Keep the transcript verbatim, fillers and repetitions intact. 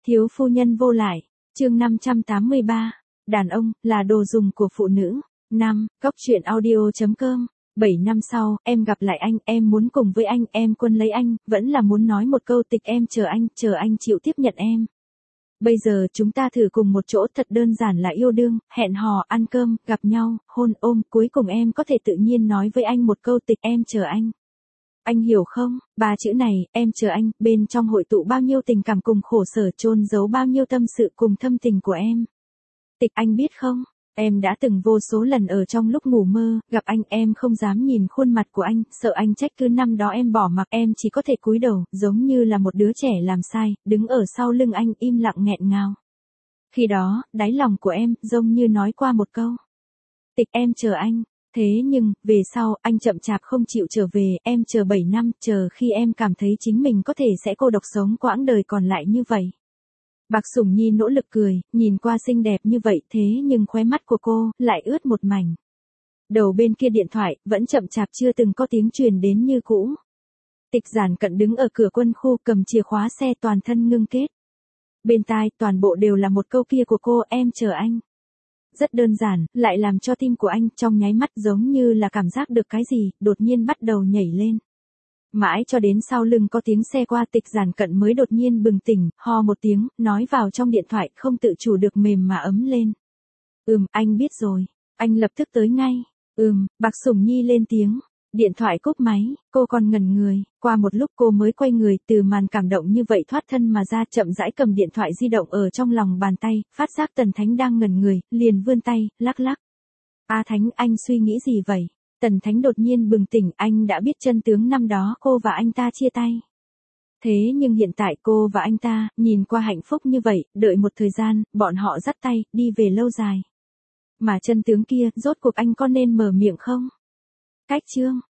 Thiếu phu nhân vô lại, chương năm trăm tám mươi ba, đàn ông là đồ dùng của phụ nữ. năm, Cóc truyện audio chấm com. bảy năm sau, em gặp lại anh, em muốn cùng với anh, em quân lấy anh, vẫn là muốn nói một câu tịch em chờ anh, chờ anh chịu tiếp nhận em. Bây giờ chúng ta thử cùng một chỗ thật đơn giản là yêu đương, hẹn hò, ăn cơm, gặp nhau, hôn, ôm, cuối cùng em có thể tự nhiên nói với anh một câu tịch em chờ anh. Anh hiểu không, ba chữ này, em chờ anh, bên trong hội tụ bao nhiêu tình cảm cùng khổ sở, chôn giấu bao nhiêu tâm sự cùng thâm tình của em. Tịch anh biết không, em đã từng vô số lần ở trong lúc ngủ mơ, gặp anh em không dám nhìn khuôn mặt của anh, sợ anh trách cứ năm đó em bỏ mặc em chỉ có thể cúi đầu, giống như là một đứa trẻ làm sai, đứng ở sau lưng anh im lặng nghẹn ngào. Khi đó, đáy lòng của em, giống như nói qua một câu. Tịch em chờ anh. Thế nhưng, về sau, anh chậm chạp không chịu trở về, em chờ bảy năm, chờ khi em cảm thấy chính mình có thể sẽ cô độc sống quãng đời còn lại như vậy. Bạc Sủng Nhi nỗ lực cười, nhìn qua xinh đẹp như vậy thế nhưng khóe mắt của cô, lại ướt một mảnh. Đầu bên kia điện thoại, vẫn chậm chạp chưa từng có tiếng truyền đến như cũ. Tịch Giản Cận đứng ở cửa quân khu cầm chìa khóa xe toàn thân ngưng kết. Bên tai, toàn bộ đều là một câu kia của cô, em chờ anh. Rất đơn giản, lại làm cho tim của anh trong nháy mắt giống như là cảm giác được cái gì, đột nhiên bắt đầu nhảy lên. Mãi cho đến sau lưng có tiếng xe qua, Tịch Giản Cận mới đột nhiên bừng tỉnh, ho một tiếng, nói vào trong điện thoại không tự chủ được mềm mà ấm lên. Ừm, anh biết rồi, anh lập tức tới ngay. Ừm, Bạc Sủng Nhi lên tiếng. Điện thoại cúp máy, cô còn ngẩn người, qua một lúc cô mới quay người từ màn cảm động như vậy thoát thân mà ra, chậm rãi cầm điện thoại di động ở trong lòng bàn tay, phát giác Tần Thánh đang ngẩn người, liền vươn tay, lắc lắc. A Thánh, anh suy nghĩ gì vậy? Tần Thánh đột nhiên bừng tỉnh, anh đã biết chân tướng năm đó cô và anh ta chia tay. Thế nhưng hiện tại cô và anh ta, nhìn qua hạnh phúc như vậy, đợi một thời gian, bọn họ dắt tay, đi về lâu dài. Mà chân tướng kia, rốt cuộc anh có nên mở miệng không? Cách chương